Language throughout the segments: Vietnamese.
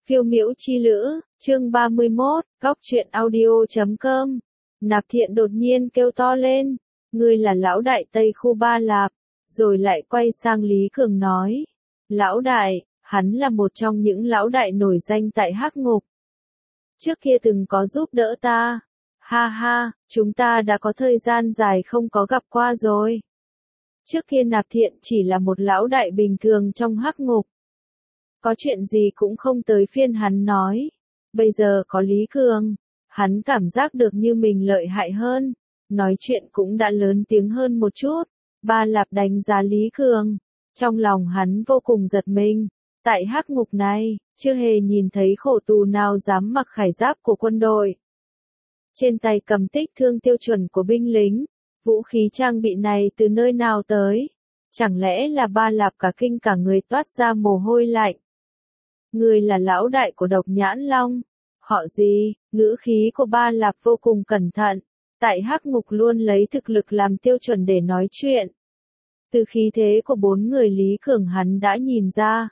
Phiêu miễu chi lữ, chương 31, góc truyện audio.com. Nạp Thiện đột nhiên kêu to lên, ngươi là lão đại Tây khu Ba Lạp, rồi lại quay sang Lý Cường nói, lão đại, hắn là một trong những lão đại nổi danh tại Hắc Ngục. Trước kia từng có giúp đỡ ta, ha ha, chúng ta đã có thời gian dài không có gặp qua rồi. Trước kia Nạp Thiện chỉ là một lão đại bình thường trong Hắc Ngục. Có chuyện gì cũng không tới phiên hắn nói. Bây giờ có Lý Cường, hắn cảm giác được như mình lợi hại hơn, nói chuyện cũng đã lớn tiếng hơn một chút. Ba Lạp đánh giá Lý Cường, trong lòng hắn vô cùng giật mình. Tại Hắc Ngục này, chưa hề nhìn thấy khổ tù nào dám mặc khải giáp của quân đội. Trên tay cầm tích thương tiêu chuẩn của binh lính, vũ khí trang bị này từ nơi nào tới? Chẳng lẽ là Ba Lạp cả kinh cả người toát ra mồ hôi lạnh? Người là lão đại của Độc Nhãn Long. Họ gì? Ngữ khí của Ba Lạp vô cùng cẩn thận. Tại Hắc Ngục luôn lấy thực lực làm tiêu chuẩn để nói chuyện. Từ khí thế của bốn người Lý Cường hắn đã nhìn ra.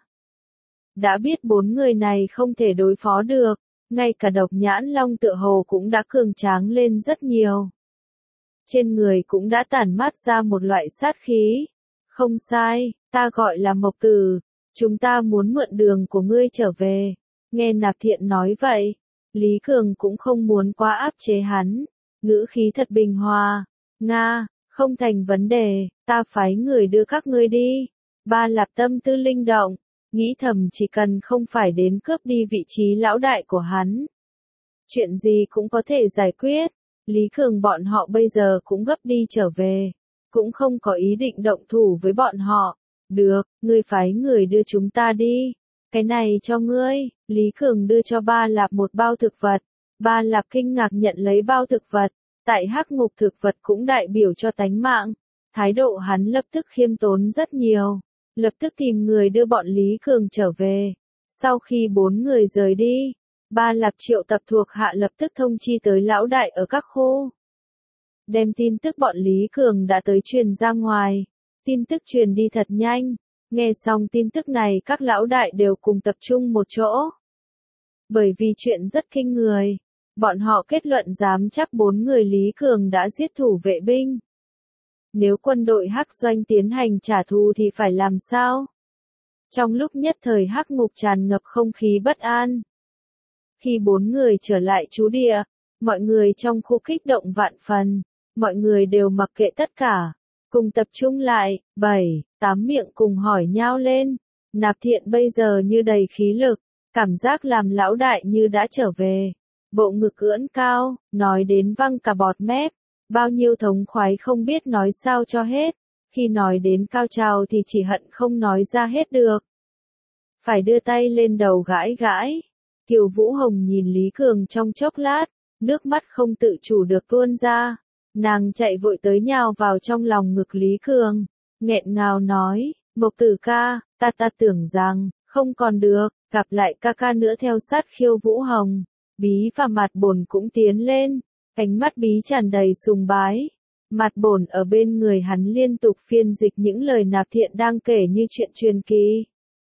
Đã biết bốn người này không thể đối phó được. Ngay cả Độc Nhãn Long tựa hồ cũng đã cường tráng lên rất nhiều. Trên người cũng đã tản mát ra một loại sát khí. Không sai, ta gọi là Mộc Tử. Chúng ta muốn mượn đường của ngươi trở về. Nghe Nạp Thiện nói vậy, Lý Cường cũng không muốn quá áp chế hắn. Ngữ khí thật bình hòa. Nga, không thành vấn đề, ta phái người đưa các ngươi đi. Ba Lạp tâm tư linh động, nghĩ thầm chỉ cần không phải đến cướp đi vị trí lão đại của hắn. Chuyện gì cũng có thể giải quyết. Lý Cường bọn họ bây giờ cũng gấp đi trở về. Cũng không có ý định động thủ với bọn họ. Được, ngươi phái người đưa chúng ta đi. Cái này cho ngươi. Lý Cường đưa cho Ba Lạp một bao thực vật. Ba Lạp kinh ngạc nhận lấy bao thực vật. Tại Hắc Ngục thực vật cũng đại biểu cho tánh mạng. Thái độ hắn lập tức khiêm tốn rất nhiều. Lập tức tìm người đưa bọn Lý Cường trở về. Sau khi bốn người rời đi, Ba Lạp triệu tập thuộc hạ lập tức thông chi tới lão đại ở các khu. Đem tin tức bọn Lý Cường đã tới truyền ra ngoài. Tin tức truyền đi thật nhanh. Nghe xong tin tức này các lão đại đều cùng tập trung một chỗ. Bởi vì chuyện rất kinh người. Bọn họ kết luận dám chắc bốn người Lý Cường đã giết thủ vệ binh. Nếu quân đội Hắc Doanh tiến hành trả thù thì phải làm sao? Trong lúc nhất thời Hắc Ngục tràn ngập không khí bất an. Khi bốn người trở lại trú địa, mọi người trong khu kích động vạn phần. Mọi người đều mặc kệ tất cả. Cùng tập trung lại, 7-8 miệng cùng hỏi nhau lên. Nạp Thiện bây giờ như đầy khí lực, cảm giác làm lão đại như đã trở về. Bộ ngực ưỡn cao, nói đến văng cả bọt mép. Bao nhiêu thống khoái không biết nói sao cho hết. Khi nói đến cao trào thì chỉ hận không nói ra hết được. Phải đưa tay lên đầu gãi gãi. Kiều Vũ Hồng nhìn Lý Cường trong chốc lát, nước mắt không tự chủ được tuôn ra. Nàng chạy vội tới nhào vào trong lòng ngực Lý Cường, nghẹn ngào nói, Mộc Tử ca, ta tưởng rằng, không còn được, gặp lại ca ca nữa theo sát Khiêu Vũ Hồng. Bí và Mặt Bổn cũng tiến lên, ánh mắt Bí tràn đầy sùng bái. Mặt Bổn ở bên người hắn liên tục phiên dịch những lời Nạp Thiện đang kể như chuyện truyền kỳ.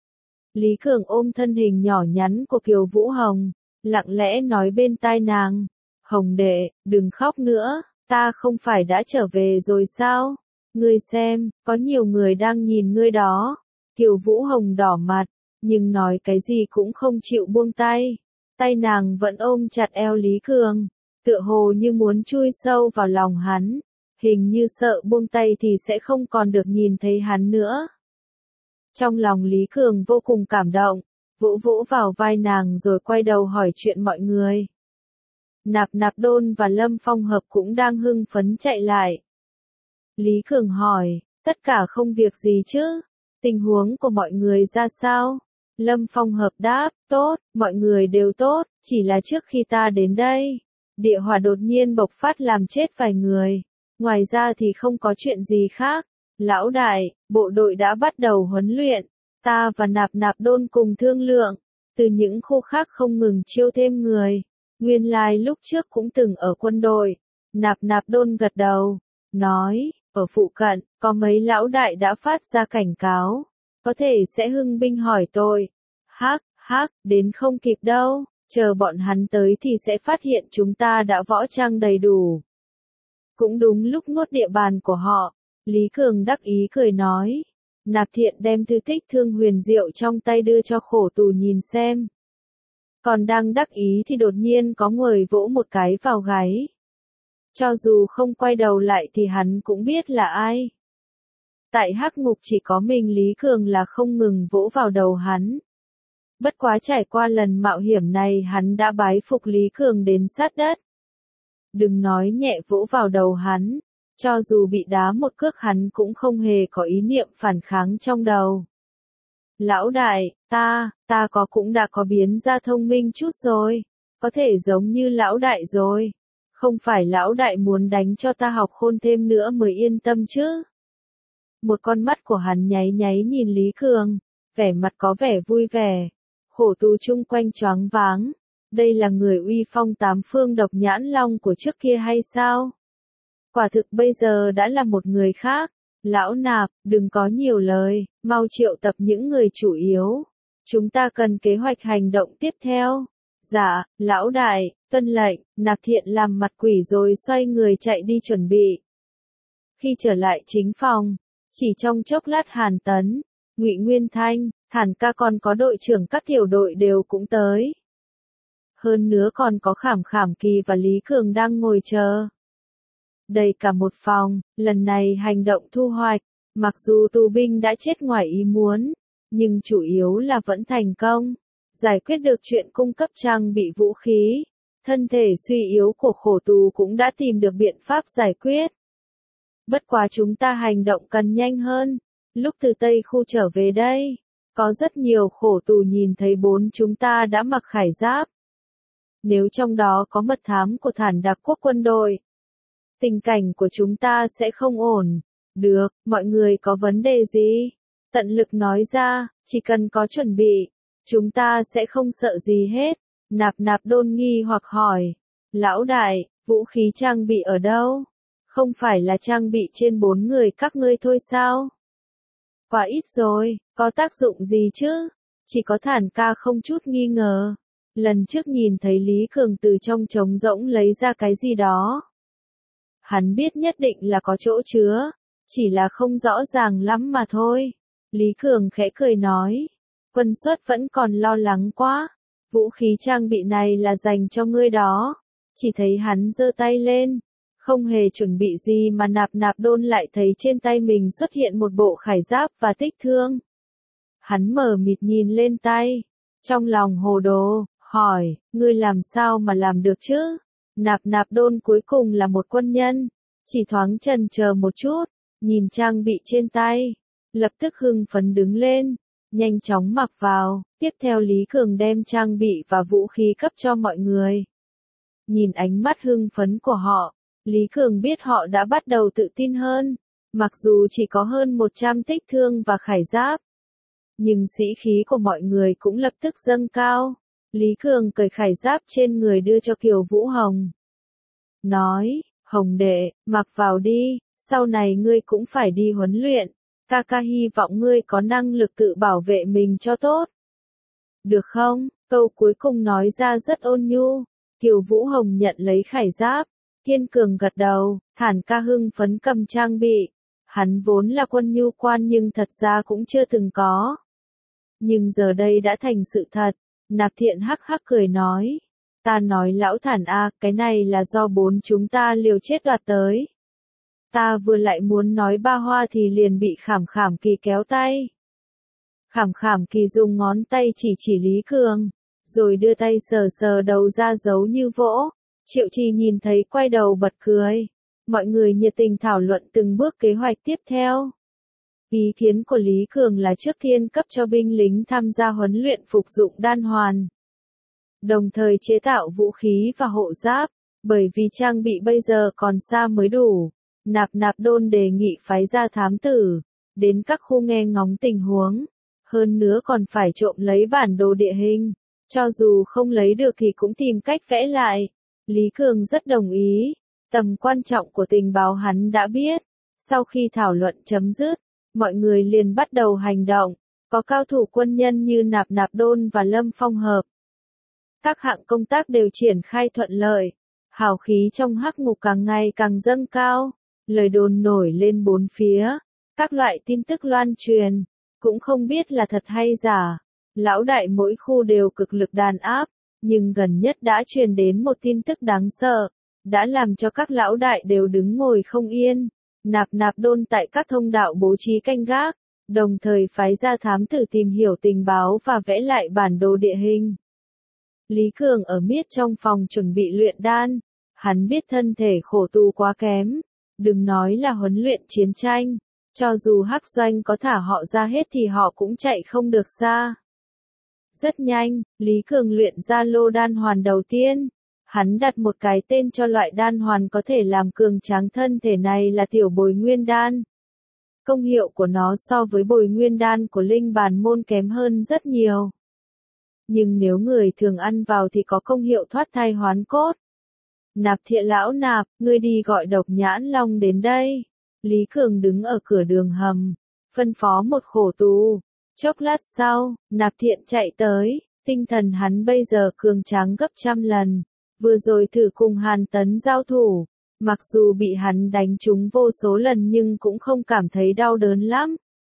Lý Cường ôm thân hình nhỏ nhắn của Kiều Vũ Hồng, lặng lẽ nói bên tai nàng, Hồng đệ, đừng khóc nữa. Ta không phải đã trở về rồi sao? Ngươi xem, có nhiều người đang nhìn ngươi đó. Kiều Vũ Hồng đỏ mặt, nhưng nói cái gì cũng không chịu buông tay. Tay nàng vẫn ôm chặt eo Lý Cường, tựa hồ như muốn chui sâu vào lòng hắn. Hình như sợ buông tay thì sẽ không còn được nhìn thấy hắn nữa. Trong lòng Lý Cường vô cùng cảm động, vỗ vỗ vào vai nàng rồi quay đầu hỏi chuyện mọi người. Nạp Đôn và Lâm Phong Hợp cũng đang hưng phấn chạy lại. Lý Cường hỏi, tất cả không việc gì chứ? Tình huống của mọi người ra sao? Lâm Phong Hợp đáp, tốt, mọi người đều tốt, chỉ là trước khi ta đến đây, địa hỏa đột nhiên bộc phát làm chết vài người. Ngoài ra thì không có chuyện gì khác. Lão đại, bộ đội đã bắt đầu huấn luyện. Ta và Nạp Đôn cùng thương lượng, từ những khu khác không ngừng chiêu thêm người. Nguyên lai lúc trước cũng từng ở quân đội. Nạp Đôn gật đầu, nói, ở phụ cận, có mấy lão đại đã phát ra cảnh cáo. Có thể sẽ hưng binh hỏi tội. Hắc, đến không kịp đâu, chờ bọn hắn tới thì sẽ phát hiện chúng ta đã võ trang đầy đủ. Cũng đúng lúc nuốt địa bàn của họ, Lý Cường đắc ý cười nói. Nạp Thiện đem thư tích thương huyền diệu trong tay đưa cho khổ tù nhìn xem. Còn đang đắc ý thì đột nhiên có người vỗ một cái vào gáy. Cho dù không quay đầu lại thì hắn cũng biết là ai. Tại Hắc Ngục chỉ có mình Lý Cường là không ngừng vỗ vào đầu hắn. Bất quá trải qua lần mạo hiểm này hắn đã bái phục Lý Cường đến sát đất. Đừng nói nhẹ vỗ vào đầu hắn, cho dù bị đá một cước hắn cũng không hề có ý niệm phản kháng trong đầu. Lão đại, ta cũng đã có biến ra thông minh chút rồi, có thể giống như lão đại rồi. Không phải lão đại muốn đánh cho ta học khôn thêm nữa mới yên tâm chứ. Một con mắt của hắn nháy nháy nhìn Lý Cường, vẻ mặt có vẻ vui vẻ. Khổ tù chung quanh choáng váng. Đây là người uy phong tám phương độc nhãn long của trước kia hay sao? Quả thực bây giờ đã là một người khác. Lão Nạp, đừng có nhiều lời, mau triệu tập những người chủ yếu. Chúng ta cần kế hoạch hành động tiếp theo. Dạ, lão đại, tuân lệnh. Nạp Thiện làm mặt quỷ rồi xoay người chạy đi chuẩn bị. Khi trở lại chính phòng, chỉ trong chốc lát Hàn Tấn, Ngụy Nguyên Thanh, Thản Ca còn có đội trưởng các tiểu đội đều cũng tới. Hơn nữa còn có Khảm Khảm Kỳ và Lý Cường đang ngồi chờ. Đầy cả một phòng, lần này hành động thu hoạch, mặc dù tù binh đã chết ngoài ý muốn, nhưng chủ yếu là vẫn thành công, giải quyết được chuyện cung cấp trang bị vũ khí, thân thể suy yếu của khổ tù cũng đã tìm được biện pháp giải quyết. Bất quá chúng ta hành động cần nhanh hơn, lúc từ Tây Khu trở về đây, có rất nhiều khổ tù nhìn thấy chúng ta đã mặc khải giáp. Nếu trong đó có mật thám của Thản Đặc Quốc quân đội, tình cảnh của chúng ta sẽ không ổn. Được, mọi người có vấn đề gì? Tận lực nói ra, chỉ cần có chuẩn bị, chúng ta sẽ không sợ gì hết. Nạp Đôn nghi hoặc hỏi. Lão đại, vũ khí trang bị ở đâu? Không phải là trang bị trên 4 người các ngươi thôi sao? Quá ít rồi, có tác dụng gì chứ? Chỉ có Thản Ca không chút nghi ngờ. Lần trước nhìn thấy Lý Cường từ trong trống rỗng lấy ra cái gì đó. Hắn biết nhất định là có chỗ chứa, chỉ là không rõ ràng lắm mà thôi. Lý Cường khẽ cười nói, quân suất vẫn còn lo lắng quá, vũ khí trang bị này là dành cho ngươi đó. Chỉ thấy hắn giơ tay lên, không hề chuẩn bị gì mà Nạp Đôn lại thấy trên tay mình xuất hiện một bộ khải giáp và tích thương. Hắn mờ mịt nhìn lên tay, trong lòng hồ đồ, hỏi, ngươi làm sao mà làm được chứ? Nạp Đôn cuối cùng là một quân nhân, chỉ thoáng chần chờ một chút, nhìn trang bị trên tay, lập tức hưng phấn đứng lên, nhanh chóng mặc vào, tiếp theo Lý Cường đem trang bị và vũ khí cấp cho mọi người. Nhìn ánh mắt hưng phấn của họ, Lý Cường biết họ đã bắt đầu tự tin hơn, mặc dù chỉ có hơn 100 tích thương và khải giáp. Nhưng sĩ khí của mọi người cũng lập tức dâng cao. Lý Cường cởi khải giáp trên người đưa cho Kiều Vũ Hồng. Nói, Hồng đệ, mặc vào đi, sau này ngươi cũng phải đi huấn luyện. Ca hy vọng ngươi có năng lực tự bảo vệ mình cho tốt. Được không? Câu cuối cùng nói ra rất ôn nhu. Kiều Vũ Hồng nhận lấy khải giáp. Kiên cường gật đầu, Thản Ca hưng phấn cầm trang bị. Hắn vốn là quân nhu quan nhưng thật ra cũng chưa từng có. Nhưng giờ đây đã thành sự thật. Nạp Thiện hắc hắc cười nói. Ta nói lão Thản a, cái này là do chúng ta liều chết đoạt tới. Ta vừa lại muốn nói ba hoa thì liền bị Khảm Kỳ kéo tay. Khảm Kỳ dùng ngón tay chỉ Lý Cường, rồi đưa tay sờ đầu ra giấu như vỗ. Triệu Trì nhìn thấy quay đầu bật cười. Mọi người nhiệt tình thảo luận từng bước kế hoạch tiếp theo. Ý kiến của Lý Cường là trước tiên cấp cho binh lính tham gia huấn luyện phục dụng đan hoàn. Đồng thời chế tạo vũ khí và hộ giáp, bởi vì trang bị bây giờ còn xa mới đủ. Nạp Đôn đề nghị phái ra thám tử, đến các khu nghe ngóng tình huống. Hơn nữa còn phải trộm lấy bản đồ địa hình, cho dù không lấy được thì cũng tìm cách vẽ lại. Lý Cường rất đồng ý, tầm quan trọng của tình báo hắn đã biết. Sau khi thảo luận chấm dứt, mọi người liền bắt đầu hành động. Có cao thủ quân nhân như Nạp Nạp Đôn và Lâm Phong Hợp. Các hạng công tác đều triển khai thuận lợi. Hào khí trong hắc ngục càng ngày càng dâng cao. Lời đồn nổi lên bốn phía. Các loại tin tức loan truyền. Cũng không biết là thật hay giả. Lão đại mỗi khu đều cực lực đàn áp. Nhưng gần nhất đã truyền đến một tin tức đáng sợ. Đã làm cho các lão đại đều đứng ngồi không yên. Nạp Nạp Đôn tại các thông đạo bố trí canh gác. Đồng thời phái ra thám tử tìm hiểu tình báo và vẽ lại bản đồ địa hình. Lý Cường ở miết trong phòng chuẩn bị luyện đan. Hắn biết thân thể khổ tu quá kém. Đừng nói là huấn luyện chiến tranh. Cho dù Hắc Doanh có thả họ ra hết thì họ cũng chạy không được xa. Rất nhanh, Lý Cường luyện ra lô đan hoàn đầu tiên. Hắn đặt một cái tên cho loại đan hoàn có thể làm cường tráng thân thể này là tiểu bồi nguyên đan. Công hiệu của nó so với bồi nguyên đan của linh bàn môn kém hơn rất nhiều. Nhưng nếu người thường ăn vào thì có công hiệu thoát thai hoán cốt. Nạp Thiện lão Nạp, ngươi đi gọi Độc Nhãn Long đến đây. Lý Cường đứng ở cửa đường hầm, phân phó một khổ tù. Chốc lát sau, Nạp Thiện chạy tới, tinh thần hắn bây giờ cường tráng gấp trăm lần. Vừa rồi thử cùng Hàn Tấn giao thủ, mặc dù bị hắn đánh trúng vô số lần nhưng cũng không cảm thấy đau đớn lắm.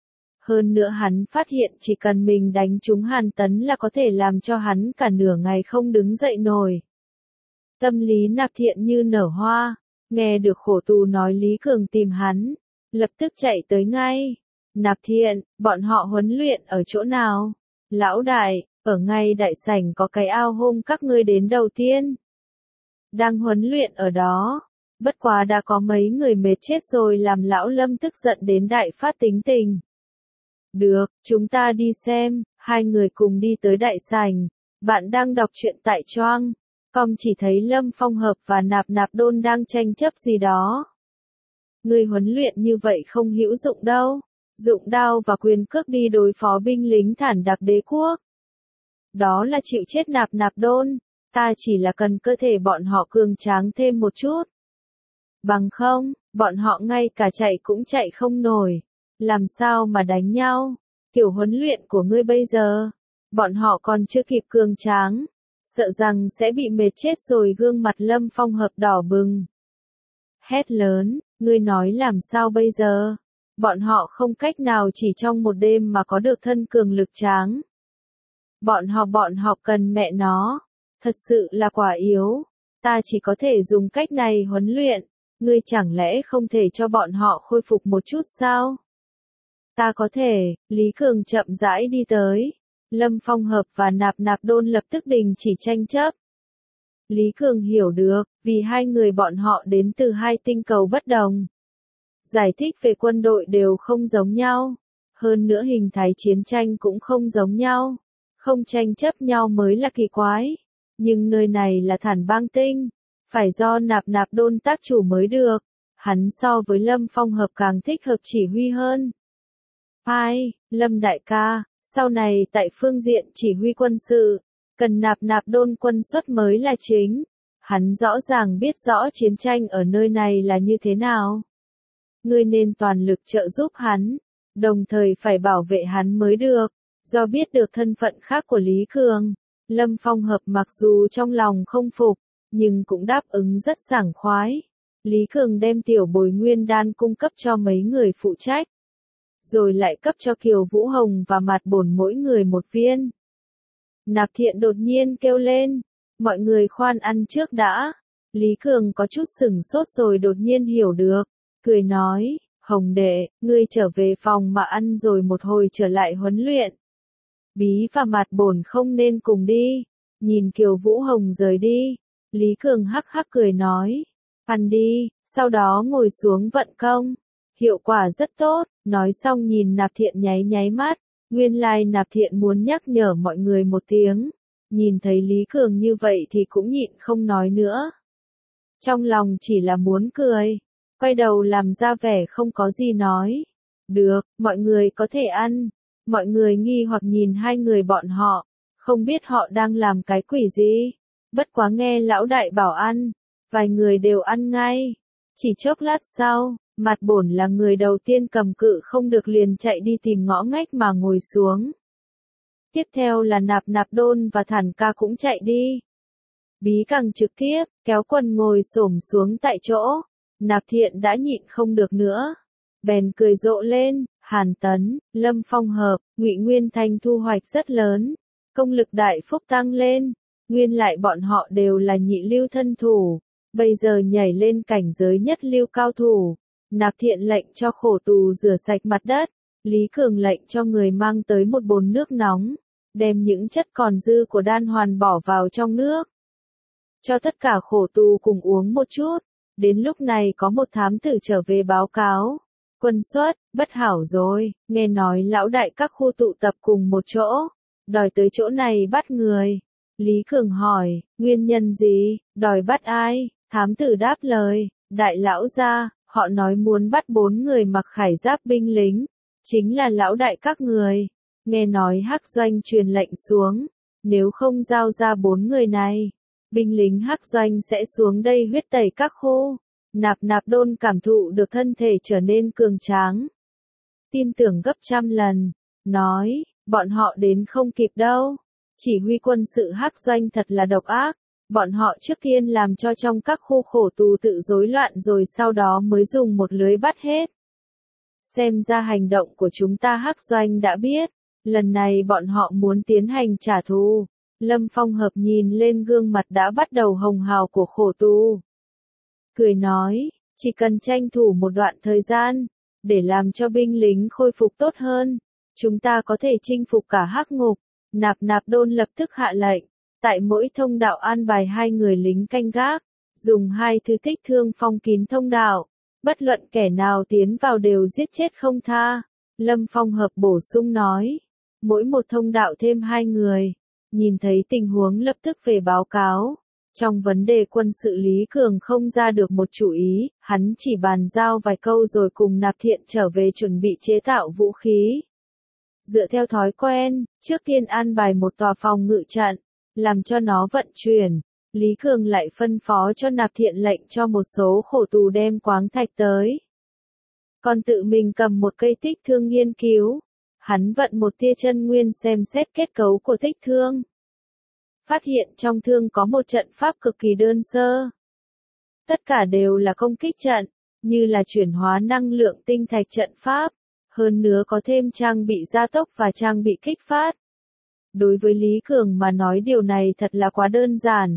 Hơn nữa hắn phát hiện chỉ cần mình đánh trúng Hàn Tấn là có thể làm cho hắn cả nửa ngày không đứng dậy nổi. Tâm lý Nạp Thiện như nở hoa, nghe được khổ tù nói Lý Cường tìm hắn, lập tức chạy tới ngay. Nạp Thiện, bọn họ huấn luyện ở chỗ nào? Lão đại, ở ngay đại sảnh có cái ao hôm các ngươi đến đầu tiên. Đang huấn luyện ở đó, bất quá đã có mấy người mệt chết rồi làm lão Lâm tức giận đến đại phát tính tình. Được, chúng ta đi xem, hai người cùng đi tới đại sảnh, bạn đang đọc truyện tại Choang. Com chỉ thấy Lâm Phong Hợp và Nạp Nạp Đôn đang tranh chấp gì đó. Người huấn luyện như vậy không hữu dụng đâu, dụng đao và quyền cước đi đối phó binh lính thản đặc đế quốc. Đó là chịu chết Nạp Nạp Đôn, ta chỉ là cần cơ thể bọn họ cường tráng thêm một chút. Bằng không, bọn họ ngay cả chạy cũng chạy không nổi, làm sao mà đánh nhau, kiểu huấn luyện của ngươi bây giờ, bọn họ còn chưa kịp cường tráng. Sợ rằng sẽ bị mệt chết rồi. Gương mặt Lâm Phong Hợp đỏ bừng. Hét lớn, ngươi nói làm sao bây giờ? Bọn họ không cách nào chỉ trong một đêm mà có được thân cường lực tráng. Bọn họ cần mẹ nó. Thật sự là quả yếu. Ta chỉ có thể dùng cách này huấn luyện. Ngươi chẳng lẽ không thể cho bọn họ khôi phục một chút sao? Ta có thể. Lý Cường chậm rãi đi tới. Lâm Phong Hợp và Nạp Nạp Đôn lập tức đình chỉ tranh chấp. Lý Cường hiểu được, vì hai người bọn họ đến từ hai tinh cầu bất đồng. Giải thích về quân đội đều không giống nhau. Hơn nữa hình thái chiến tranh cũng không giống nhau. Không tranh chấp nhau mới là kỳ quái. Nhưng nơi này là Thản Bang Tinh. Phải do Nạp Nạp Đôn tác chủ mới được. Hắn so với Lâm Phong Hợp càng thích hợp chỉ huy hơn. Ai, Lâm đại ca. Sau này tại phương diện chỉ huy quân sự, cần Nạp Nạp Đôn quân xuất mới là chính. Hắn rõ ràng biết rõ chiến tranh ở nơi này là như thế nào. Ngươi nên toàn lực trợ giúp hắn, đồng thời phải bảo vệ hắn mới được. Do biết được thân phận khác của Lý Cường, Lâm Phong Hợp mặc dù trong lòng không phục, nhưng cũng đáp ứng rất sảng khoái. Lý Cường đem tiểu bồi nguyên đan cung cấp cho mấy người phụ trách. Rồi lại cấp cho Kiều Vũ Hồng và Mạt Bổn mỗi người một viên. Nạp Thiện đột nhiên kêu lên, mọi người khoan ăn trước đã. Lý Cường có chút sửng sốt rồi đột nhiên hiểu được, cười nói, Hồng đệ, ngươi trở về phòng mà ăn rồi một hồi trở lại huấn luyện. Bí và Mạt Bổn không nên cùng đi. Nhìn Kiều Vũ Hồng rời đi, Lý Cường hắc hắc cười nói, ăn đi, sau đó ngồi xuống vận công. Hiệu quả rất tốt, nói xong nhìn Nạp Thiện nháy nháy mắt, nguyên lai Nạp Thiện muốn nhắc nhở mọi người một tiếng, nhìn thấy Lý Cường như vậy thì cũng nhịn không nói nữa. Trong lòng chỉ là muốn cười, quay đầu làm ra vẻ không có gì nói. Được, mọi người có thể ăn. Mọi người nghi hoặc nhìn hai người bọn họ, không biết họ đang làm cái quỷ gì. Bất quá nghe lão đại bảo ăn, vài người đều ăn ngay. Chỉ chốc lát sau, Mặt bổn là người đầu tiên cầm cự không được liền chạy đi tìm ngõ ngách mà ngồi xuống. Tiếp theo là Nạp Nạp Đôn và Thản Ca cũng chạy đi. Bí Càng trực tiếp, kéo quần ngồi xổm xuống tại chỗ. Nạp Thiện đã nhịn không được nữa. Bèn cười rộ lên, Hàn Tấn, Lâm Phong hợp, Ngụy Nguyên Thanh thu hoạch rất lớn. Công lực đại phúc tăng lên. Nguyên lại bọn họ đều là nhị lưu thân thủ. Bây giờ nhảy lên cảnh giới nhất lưu cao thủ. Nạp Thiện lệnh cho khổ tù rửa sạch mặt đất. Lý Cường lệnh cho người mang tới một bồn nước nóng. Đem những chất còn dư của đan hoàn bỏ vào trong nước. Cho tất cả khổ tù cùng uống một chút. Đến lúc này có một thám tử trở về báo cáo. Quân xuất, bất hảo rồi, nghe nói lão đại các khu tụ tập cùng một chỗ. Đòi tới chỗ này bắt người. Lý Cường hỏi, nguyên nhân gì, đòi bắt ai? Thám tử đáp lời, đại lão gia, họ nói muốn bắt 4 người mặc khải giáp binh lính. Chính là lão đại các người. Nghe nói Hắc Doanh truyền lệnh xuống. Nếu không giao ra 4 người này, binh lính Hắc Doanh sẽ xuống đây huyết tẩy các khu. Nạp Nạp Đôn cảm thụ được thân thể trở nên cường tráng. Tin tưởng gấp trăm lần. Nói, bọn họ đến không kịp đâu. Chỉ huy quân sự Hắc Doanh thật là độc ác. Bọn họ trước tiên làm cho trong các khu khổ tù tự rối loạn rồi sau đó mới dùng một lưới bắt hết. Xem ra hành động của chúng ta Hắc Doanh đã biết. Lần này bọn họ muốn tiến hành trả thù. Lâm Phong hợp nhìn lên gương mặt đã bắt đầu hồng hào của khổ tù. Cười nói, chỉ cần tranh thủ một đoạn thời gian, để làm cho binh lính khôi phục tốt hơn, chúng ta có thể chinh phục cả Hắc Ngục. Nạp Nạp Đôn lập tức hạ lệnh, tại mỗi thông đạo an bài 2 người lính canh gác, dùng 2 thứ thích thương phong kín thông đạo, bất luận kẻ nào tiến vào đều giết chết không tha. Lâm Phong hợp bổ sung nói, mỗi một thông đạo thêm 2 người, nhìn thấy tình huống lập tức về báo cáo. Trong vấn đề quân sự Lý Cường không ra được một chủ ý, hắn chỉ bàn giao vài câu rồi cùng Nạp Thiện trở về chuẩn bị chế tạo vũ khí. Dựa theo thói quen, trước tiên an bài một tòa phòng ngự trận, làm cho nó vận chuyển. Lý Cường lại phân phó cho Nạp Thiện lệnh cho một số khổ tù đem quáng thạch tới. Còn tự mình cầm một cây tích thương nghiên cứu. Hắn vận một tia chân nguyên xem xét kết cấu của tích thương. Phát hiện trong thương có một trận pháp cực kỳ đơn sơ. Tất cả đều là công kích trận, như là chuyển hóa năng lượng tinh thạch trận pháp, hơn nữa có thêm trang bị gia tốc và trang bị kích phát. Đối với Lý Cường mà nói điều này thật là quá đơn giản.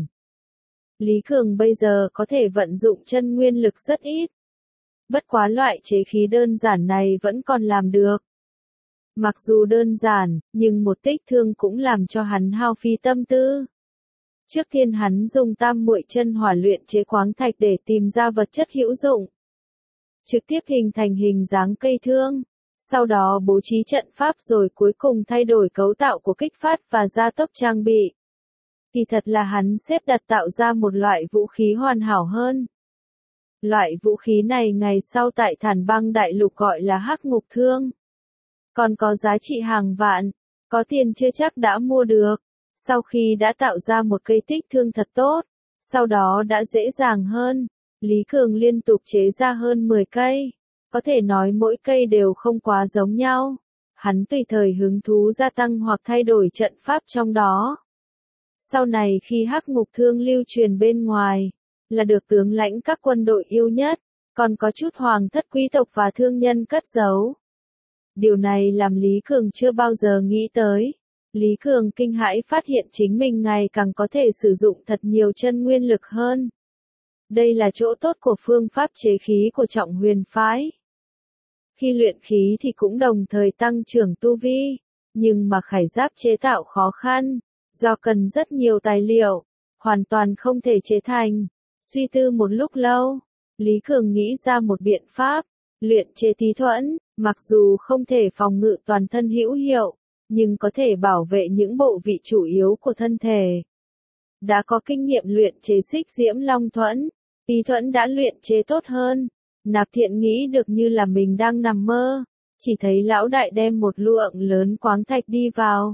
Lý Cường bây giờ có thể vận dụng chân nguyên lực rất ít. Bất quá loại chế khí đơn giản này vẫn còn làm được. Mặc dù đơn giản, nhưng một tích thương cũng làm cho hắn hao phí tâm tư. Trước tiên hắn dùng tam muội chân hỏa luyện chế khoáng thạch để tìm ra vật chất hữu dụng. Trực tiếp hình thành hình dáng cây thương. Sau đó bố trí trận pháp rồi cuối cùng thay đổi cấu tạo của kích phát và gia tốc trang bị. Thì thật là hắn xếp đặt tạo ra một loại vũ khí hoàn hảo hơn. Loại vũ khí này ngày sau tại Thản Băng Đại Lục gọi là Hắc Ngục Thương. Còn có giá trị hàng vạn, có tiền chưa chắc đã mua được. Sau khi đã tạo ra một cây tích thương thật tốt, sau đó đã dễ dàng hơn. Lý Cường liên tục chế ra hơn 10 cây. Có thể nói mỗi cây đều không quá giống nhau. Hắn tùy thời hứng thú gia tăng hoặc thay đổi trận pháp trong đó. Sau này khi Hắc Ngục Thương lưu truyền bên ngoài, là được tướng lãnh các quân đội yêu nhất, còn có chút hoàng thất quý tộc và thương nhân cất giấu. Điều này làm Lý Cường chưa bao giờ nghĩ tới. Lý Cường kinh hãi phát hiện chính mình ngày càng có thể sử dụng thật nhiều chân nguyên lực hơn. Đây là chỗ tốt của phương pháp chế khí của Trọng Huyền phái. Khi luyện khí thì cũng đồng thời tăng trưởng tu vi, nhưng mà khải giáp chế tạo khó khăn, do cần rất nhiều tài liệu, hoàn toàn không thể chế thành. Suy tư một lúc lâu, Lý Cường nghĩ ra một biện pháp, luyện chế tí thuẫn, mặc dù không thể phòng ngự toàn thân hữu hiệu, nhưng có thể bảo vệ những bộ vị chủ yếu của thân thể. Đã có kinh nghiệm luyện chế xích diễm long thuẫn, tí thuẫn đã luyện chế tốt hơn. Nạp Thiện nghĩ được như là mình đang nằm mơ, chỉ thấy lão đại đem một lượng lớn quáng thạch đi vào.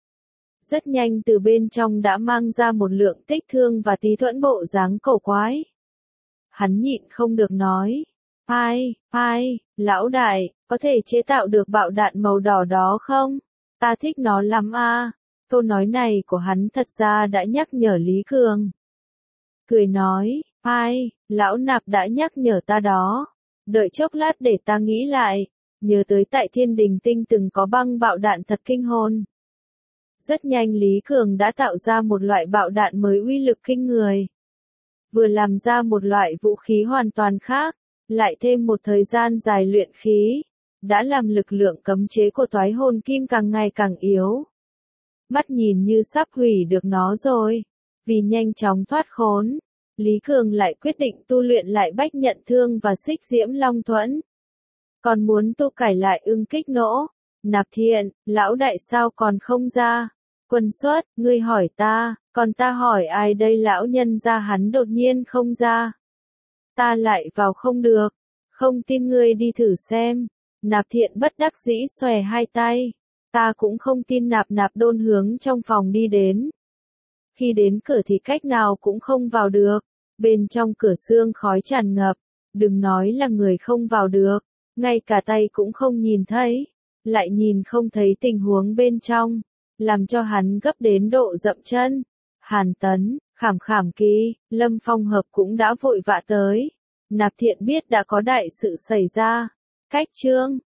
Rất nhanh từ bên trong đã mang ra một lượng tích thương và tí thuẫn bộ dáng cổ quái. Hắn nhịn không được nói, Ai, lão đại, có thể chế tạo được bạo đạn màu đỏ đó không? Ta thích nó lắm à. Câu nói này của hắn thật ra đã nhắc nhở Lý Cường. Cười nói, lão nạp đã nhắc nhở ta đó. Đợi chốc lát để ta nghĩ lại. Nhớ tới tại Thiên Đình Tinh từng có băng bạo đạn thật kinh hồn. Rất nhanh Lý Cường đã tạo ra một loại bạo đạn mới uy lực kinh người. Vừa làm ra một loại vũ khí hoàn toàn khác, lại thêm một thời gian dài luyện khí, đã làm lực lượng cấm chế của toái hồn kim càng ngày càng yếu. Mắt nhìn như sắp hủy được nó rồi. Vì nhanh chóng thoát khốn, Lý Cường lại quyết định tu luyện lại bách nhận thương và xích diễm long thuẫn. Còn muốn tu cải lại ưng kích nỗ. Nạp Thiện, lão đại sao còn không ra? Quân Xuất, ngươi hỏi ta, còn ta hỏi ai đây? Lão nhân gia hắn đột nhiên không ra. Ta lại vào không được. Không tin ngươi đi thử xem. Nạp Thiện bất đắc dĩ xòe hai tay. Ta cũng không tin. Nạp Đôn hướng trong phòng đi đến. Khi đến cửa thì cách nào cũng không vào được. Bên trong cửa sương khói tràn ngập. Đừng nói là người không vào được. Ngay cả tay cũng không nhìn thấy. Lại nhìn không thấy tình huống bên trong. Làm cho hắn gấp đến độ dậm chân. Hàn Tấn, Khảm Kỳ, Lâm Phong Hợp cũng đã vội vã tới. Nạp Thiện biết đã có đại sự xảy ra. Cách chương